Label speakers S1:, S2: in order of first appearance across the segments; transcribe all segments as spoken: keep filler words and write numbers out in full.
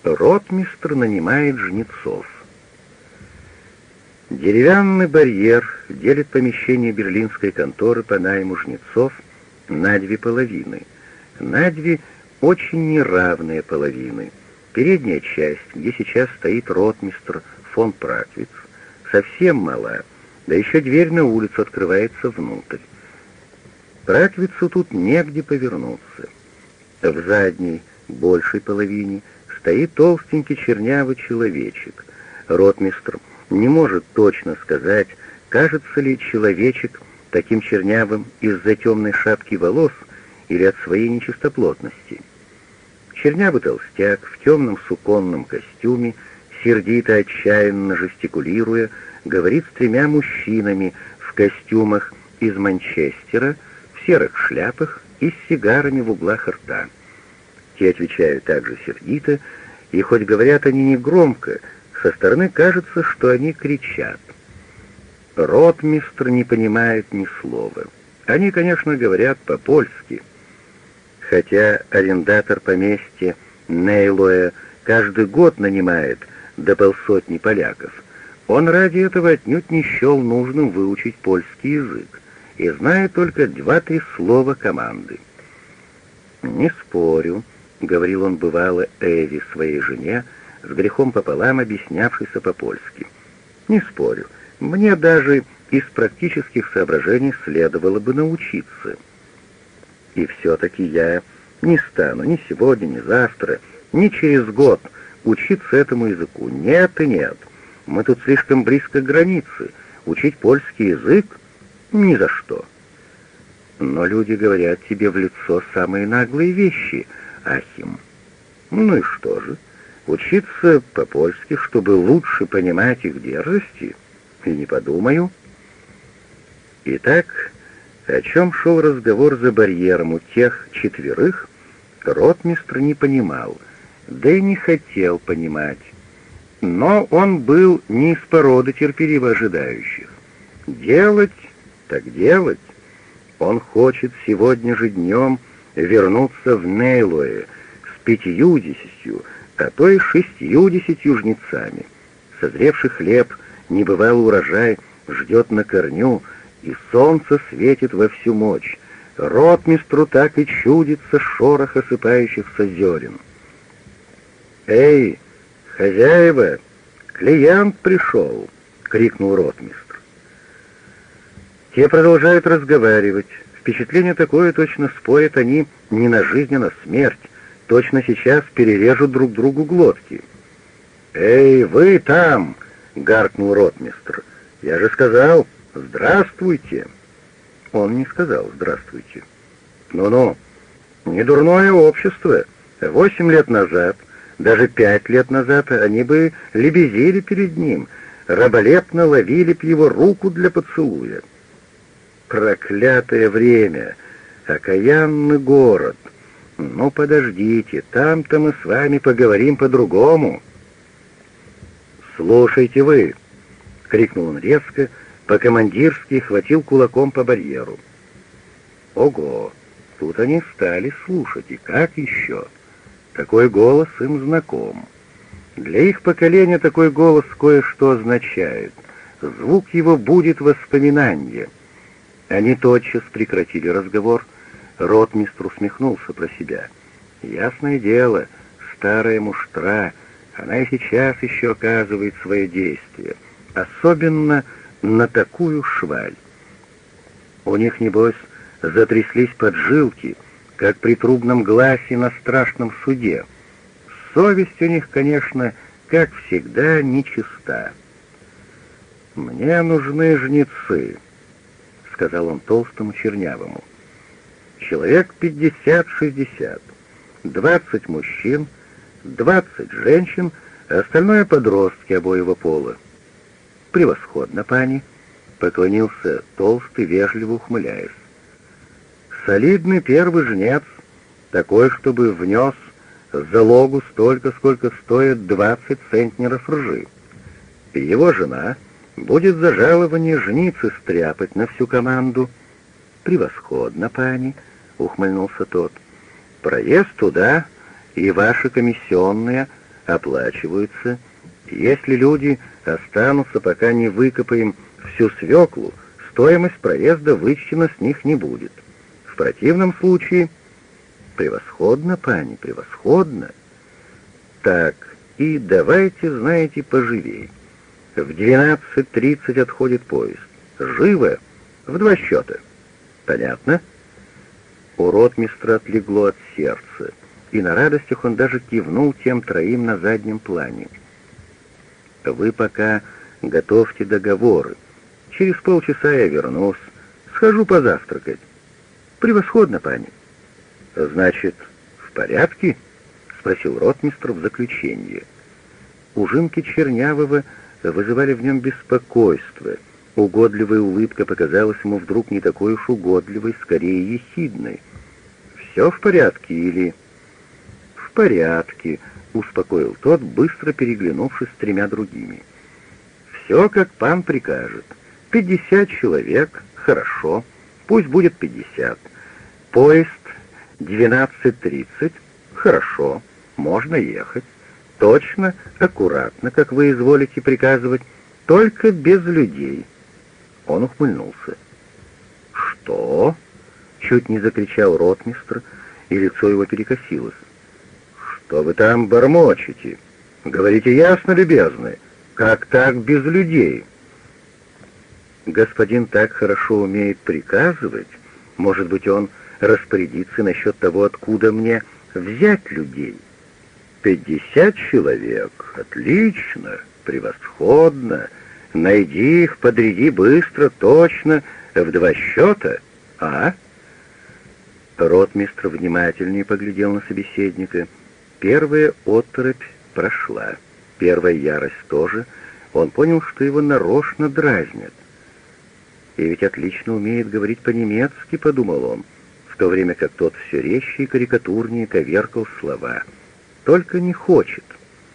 S1: Ротмистр нанимает жнецов. Деревянный барьер делит помещение берлинской конторы по найму жнецов на две половины, на две очень неравные половины. Передняя часть, где сейчас стоит ротмистр фон Праквиц, совсем мала, да еще дверь на улицу открывается внутрь. Праквицу тут негде повернуться. В задней, большей половине, стоит толстенький чернявый человечек. Ротмистр не может точно сказать, кажется ли человечек таким чернявым из-за темной шапки волос или от своей нечистоплотности. Чернявый толстяк в темном суконном костюме, сердито отчаянно жестикулируя, говорит с тремя мужчинами в костюмах из Манчестера, в серых шляпах и с сигарами в углах рта. Те отвечают также сердито, и хоть говорят они не громко, со стороны кажется, что они кричат. Ротмистр не понимает ни слова. Они, конечно, говорят по-польски. Хотя арендатор поместья Нейлоя каждый год нанимает до полсотни поляков, он ради этого отнюдь не счел нужным выучить польский язык и знает только два-три слова команды. «Не спорю», — говорил он бывало Эви, своей жене, с грехом пополам объяснявшейся по-польски. «Не спорю, мне даже из практических соображений следовало бы научиться. И все-таки я не стану ни сегодня, ни завтра, ни через год учиться этому языку. Нет и нет. Мы тут слишком близко к границе. Учить польский язык — ни за что». «Но люди говорят тебе в лицо самые наглые вещи, Ахим». «Ну и что же? Учиться по-польски, чтобы лучше понимать их дерзости? И не подумаю». Итак, о чем шел разговор за барьером у тех четверых, ротмистр не понимал, да и не хотел понимать. Но он был не из породы терпеливо ожидающих. Делать так делать. Он хочет сегодня же днем вернуться в Нейлое с пятьюдесятью, а то и шестьюдесятью жнецами. Созревший хлеб, небывалый урожай ждет на корню, и солнце светит во всю мощь. Ротмистру так и чудится шорох осыпающихся зерен. «Эй, хозяева, клиент пришел!» — крикнул ротмистр. Те продолжают разговаривать. Впечатление такое, точно спорят они не на жизнь, а на смерть. Точно сейчас перережут друг другу глотки. «Эй, вы там!» — гаркнул ротмистр. «Я же сказал, здравствуйте!» Он не сказал «здравствуйте». «Ну-ну, не дурное общество. Восемь лет назад, даже пять лет назад они бы лебезили перед ним, раболепно ловили б его руку для поцелуя. Проклятое время! Окаянный город! Ну, подождите, там-то мы с вами поговорим по-другому». «Слушайте вы!» — крикнул он резко, по-командирски хватил кулаком по барьеру. Ого! Тут они стали слушать, и как еще? Такой голос им знаком. Для их поколения такой голос кое-что означает. Звук его будет воспоминание. Они тотчас прекратили разговор. Ротмистр усмехнулся про себя. Ясное дело, старая муштра, она и сейчас еще оказывает свое действие, особенно на такую шваль. У них, небось, затряслись поджилки, как при трубном гласе на страшном суде. Совесть у них, конечно, как всегда, нечиста. «Мне нужны жнецы», — сказал он толстому чернявому. «Человек пятьдесят-шестьдесят, двадцать мужчин, двадцать женщин, а остальное подростки обоего пола». «Превосходно, пани», — поклонился толстый, вежливо ухмыляясь. «Солидный первый жнец, такой, чтобы внес залогу столько, сколько стоит двадцать центнеров ржи. И его жена будет за жалование жницы стряпать на всю команду». «Превосходно, пани», — ухмыльнулся тот. «Проезд туда и ваши комиссионные оплачиваются. Если люди останутся, пока не выкопаем всю свеклу, стоимость проезда вычтена с них не будет. В противном случае... Превосходно, пани, превосходно. Так, и давайте, знаете, поживей. В двенадцать тридцать отходит поезд. Живо, в два счета. Понятно? У ротмистра отлегло от сердца, и на радостях он даже кивнул тем троим на заднем плане. Вы пока готовьте договоры. Через полчаса я вернусь. Схожу позавтракать. Превосходно, пани. Значит, в порядке? Спросил ротмистр в заключение. Ужимки Чернявого вызывали в нем беспокойство. Угодливая улыбка показалась ему вдруг не такой уж угодливой, скорее ехидной. «Все в порядке или...» «В порядке», — успокоил тот, быстро переглянувшись с тремя другими. «Все, как пан прикажет. Пятьдесят человек, хорошо, пусть будет пятьдесят. Поезд двенадцать тридцать, хорошо, можно ехать. Точно, аккуратно, как вы изволите приказывать, только без людей». Он ухмыльнулся. «Что?» — чуть не закричал ротмистр, и лицо его перекосилось. «Что вы там бормочете? Говорите ясно, любезны, как так без людей?» «Господин так хорошо умеет приказывать, может быть, он распорядится насчет того, откуда мне взять людей». «Пятьдесят человек, отлично, превосходно. Найди их, подряди быстро, точно, в два счета, а?» Ротмистр внимательнее поглядел на собеседника. Первая оторопь прошла, первая ярость тоже. Он понял, что его нарочно дразнят. «И ведь отлично умеет говорить по-немецки», — подумал он, в то время как тот все резче и карикатурнее коверкал слова. «Только не хочет».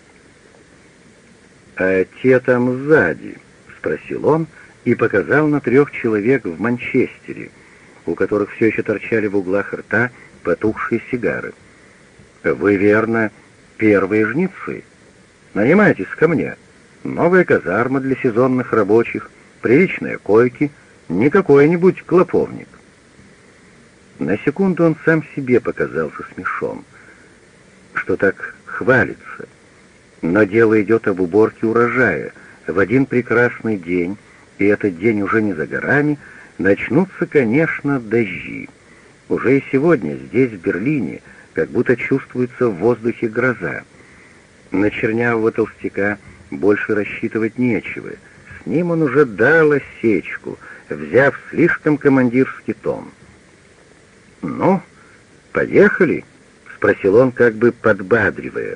S1: «А те там сзади?» — спросил он и показал на трех человек в Манчестере, у которых все еще торчали в углах рта потухшие сигары. «Вы, верно, первые жнецы? Нанимайтесь ко мне. Новая казарма для сезонных рабочих, приличные койки, не какой-нибудь клоповник». На секунду он сам себе показался смешон, что так хвалится. Но дело идет об уборке урожая. В один прекрасный день, и этот день уже не за горами, начнутся, конечно, дожди. Уже и сегодня здесь, в Берлине, как будто чувствуется в воздухе гроза. На чернявого толстяка больше рассчитывать нечего. С ним он уже дал осечку, взяв слишком командирский тон. «Ну, поехали?» — спросил он, как бы подбадривая.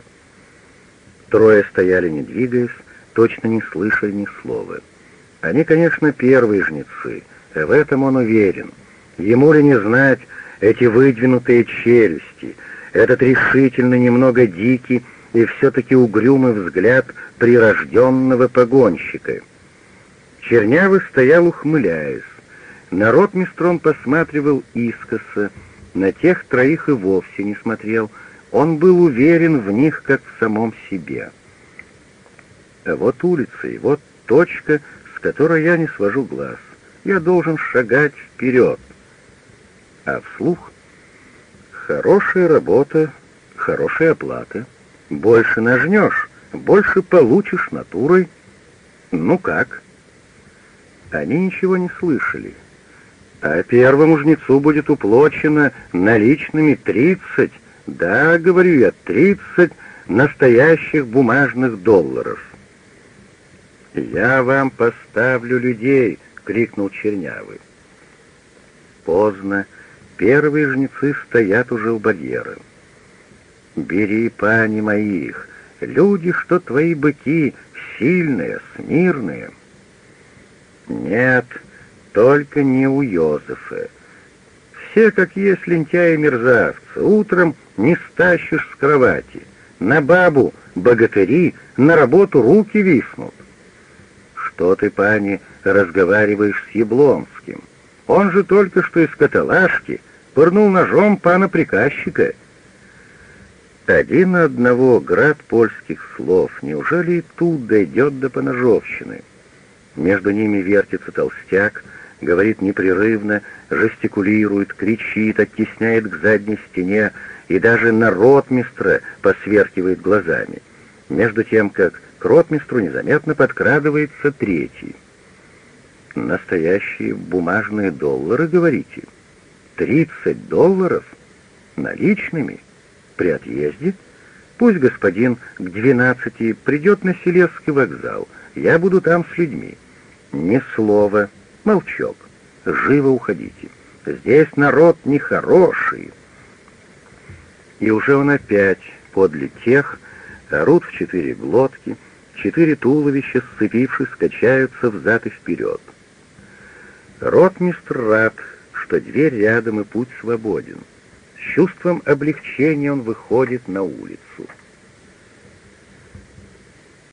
S1: Трое стояли, не двигаясь, точно не слышали ни слова. Они, конечно, первые жнецы, в этом он уверен. Ему ли не знать эти выдвинутые челюсти, этот решительный, немного дикий и все-таки угрюмый взгляд прирожденного погонщика. Чернявый стоял, ухмыляясь. На ротмистра он посматривал искоса, на тех троих и вовсе не смотрел. Он был уверен в них, как в самом себе. А вот улица, и вот точка, с которой я не свожу глаз. Я должен шагать вперед. А вслух: хорошая работа, хорошая оплата. Больше нажнешь, больше получишь натурой. Ну как? Они ничего не слышали. А первому жнецу будет уплочено наличными тридцать, да, говорю я, тридцать настоящих бумажных долларов. «Я вам поставлю людей!» — крикнул Чернявый. Поздно. Первые жнецы стоят уже у барьера. «Бери, пани моих, люди, что твои быки, сильные, смирные». «Нет, только не у Йозефа. Все, как есть, лентяи-мерзавцы, утром не стащишь с кровати. На бабу богатыри, на работу руки виснут». «Что ты, пани, разговариваешь с Яблонским? Он же только что из каталажки пырнул ножом пана приказчика». Один на одного град польских слов. Неужели и тут дойдет до поножовщины? Между ними вертится толстяк, говорит непрерывно, жестикулирует, кричит, оттесняет к задней стене и даже на ротмистра посверкивает глазами. Между тем, как к ротмистру незаметно подкрадывается третий. «Настоящие бумажные доллары, говорите? Тридцать долларов? Наличными? При отъезде? Пусть господин к двенадцати придет на Селезский вокзал, я буду там с людьми. Ни слова, молчок, живо уходите. Здесь народ нехороший». И уже он опять подле тех, орут в четыре глотки, четыре туловища, сцепившись, качаются взад и вперед. Ротмистр рад, что дверь рядом и путь свободен. С чувством облегчения он выходит на улицу.